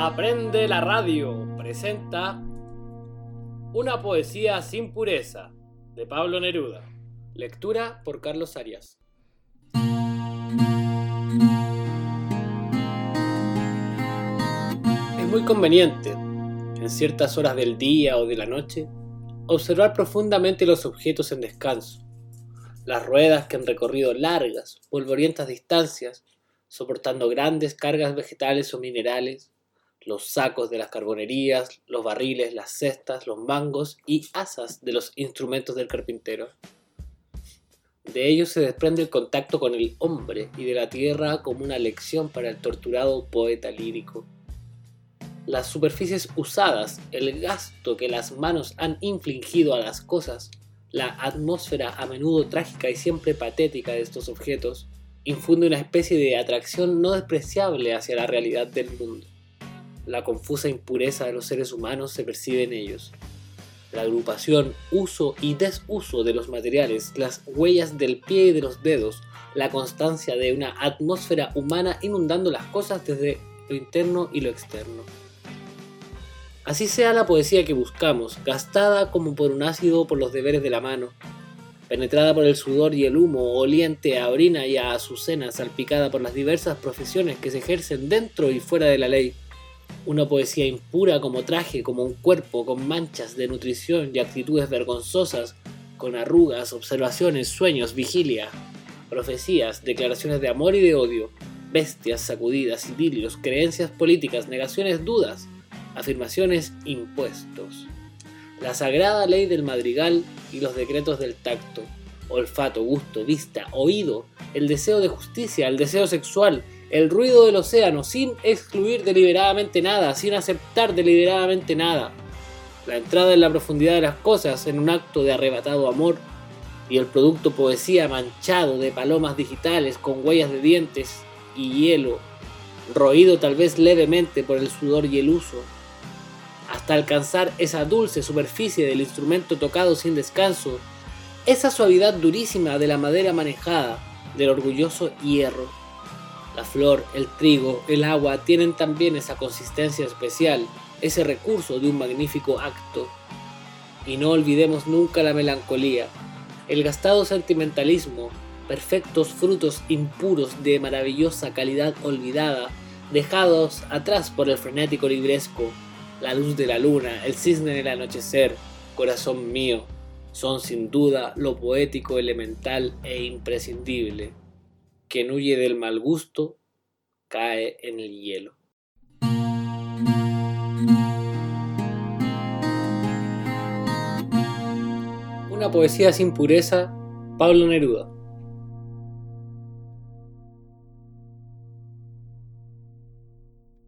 Aprende la radio presenta Una poesía sin pureza, de Pablo Neruda. Lectura por Carlos Arias. Es muy conveniente, en ciertas horas del día o de la noche, observar profundamente los objetos en descanso, las ruedas que han recorrido largas, polvorientas distancias, soportando grandes cargas vegetales o minerales, los sacos de las carbonerías, los barriles, las cestas, los mangos y asas de los instrumentos del carpintero. De ellos se desprende el contacto con el hombre y de la tierra como una lección para el torturado poeta lírico. Las superficies usadas, el gasto que las manos han infligido a las cosas, la atmósfera a menudo trágica y siempre patética de estos objetos, infunde una especie de atracción no despreciable hacia la realidad del mundo. La confusa impureza de los seres humanos se percibe en ellos. La agrupación, uso y desuso de los materiales, las huellas del pie y de los dedos, la constancia de una atmósfera humana inundando las cosas desde lo interno y lo externo. Así sea la poesía que buscamos, gastada como por un ácido por los deberes de la mano, penetrada por el sudor y el humo, oliente a orina y a azucena, salpicada por las diversas profesiones que se ejercen dentro y fuera de la ley. Una poesía impura como traje, como un cuerpo, con manchas de nutrición y actitudes vergonzosas, con arrugas, observaciones, sueños, vigilia, profecías, declaraciones de amor y de odio, bestias sacudidas, idilios, creencias políticas, negaciones, dudas, afirmaciones, impuestos. La sagrada ley del madrigal y los decretos del tacto, olfato, gusto, vista, oído, el deseo de justicia, el deseo sexual, el ruido del océano, sin excluir deliberadamente nada, sin aceptar deliberadamente nada. La entrada en la profundidad de las cosas en un acto de arrebatado amor y el producto poesía manchado de palomas digitales con huellas de dientes y hielo, roído tal vez levemente por el sudor y el uso, hasta alcanzar esa dulce superficie del instrumento tocado sin descanso, esa suavidad durísima de la madera manejada, del orgulloso hierro. La flor, el trigo, el agua tienen también esa consistencia especial, ese recurso de un magnífico acto. Y no olvidemos nunca la melancolía, el gastado sentimentalismo, perfectos frutos impuros de maravillosa calidad olvidada, dejados atrás por el frenético libresco. La luz de la luna, el cisne en el anochecer, corazón mío, son sin duda lo poético elemental e imprescindible. Quien huye del mal gusto, cae en el hielo. Una poesía sin pureza, Pablo Neruda.